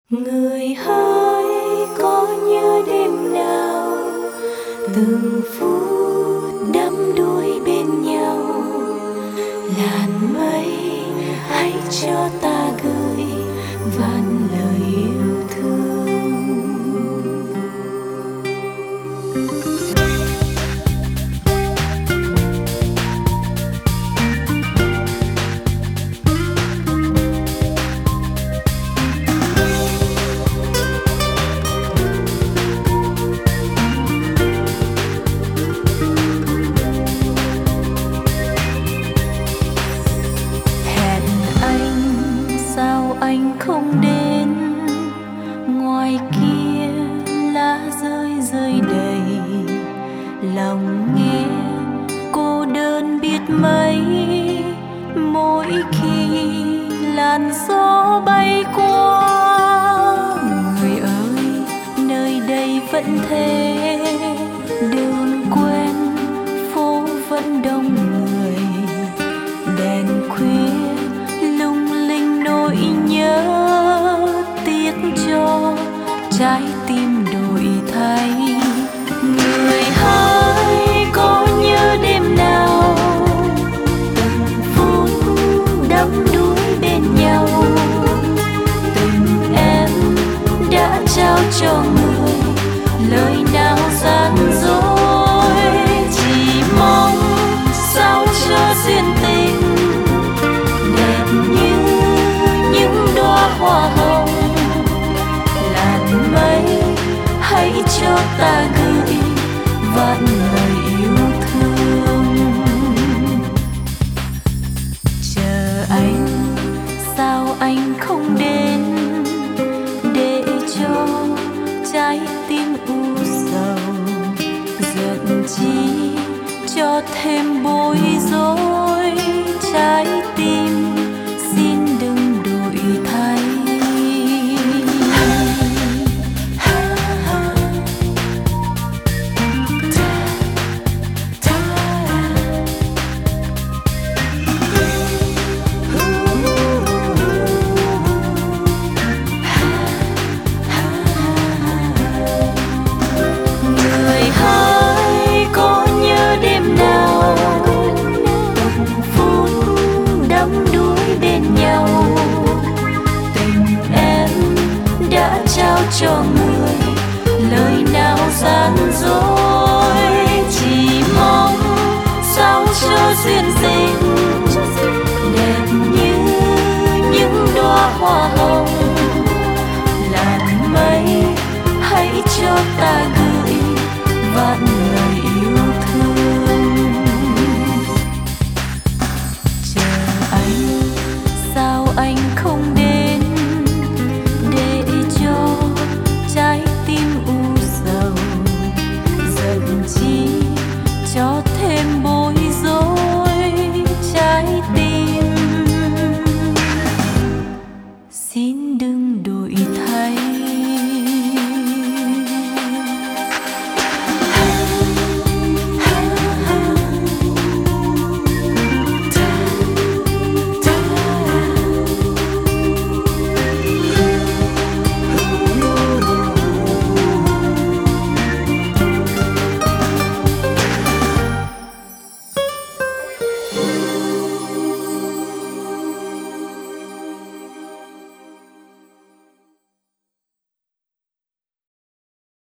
Người hỡi có nhớ đêm nào từng phút đắm đuối bên nhau, làn mây hãy cho ta gửi vạn lời yêu thương. Anh không đến, ngoài kia lá rơi rơi đầy, lòng nghe cô đơn biết mấy. Mỗi khi làn gió bay qua, người ơi nơi đây vẫn thế, đường quen phố vẫn đông người, đèn khuya lung linh nỗi nhớ, tiếc cho trái tim đổi thay. Người hỡi có nhớ đêm nào từng phút đắm đuối bên nhau, tình em đã trao cho người lời nào gian dối, chỉ mong sao cho duyên tình hoa hồng. Làn mây hãy cho ta gửi vạn lời yêu thương. Chờ anh sao anh không đến, để cho trái tim u sầu, giận chi cho thêm bối rối. Trái tim xin đừng đổi thay. Người hỡi có nhớ đêm nào từng phút đắm đuối bên nhau, tình em đã trao cho người